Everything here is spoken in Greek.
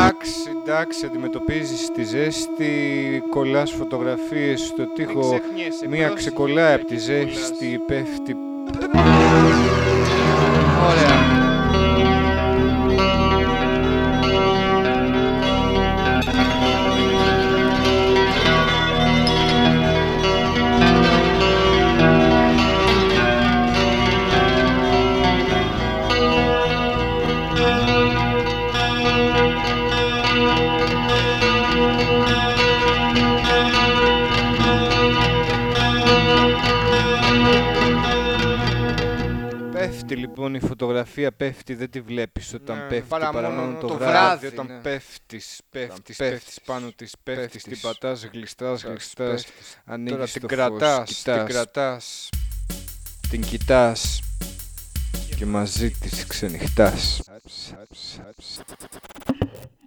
Εντάξει, αντιμετωπίζεις τη ζέστη, κολλάς φωτογραφίες στο τοίχο, μία ξεκολλάει από τη ζέστη, πέφτει. Ωραία. Πέφτει λοιπόν η φωτογραφία, πέφτει, δεν τη βλέπεις όταν πέφτει, παρά μόνο το βράδυ, όταν πέφτεις πάνω της, πέφτεις, την πατάς, γλιστράς, ανοίγεις το φως, κρατάς, την κοιτάς και μαζί της ξενυχτάς.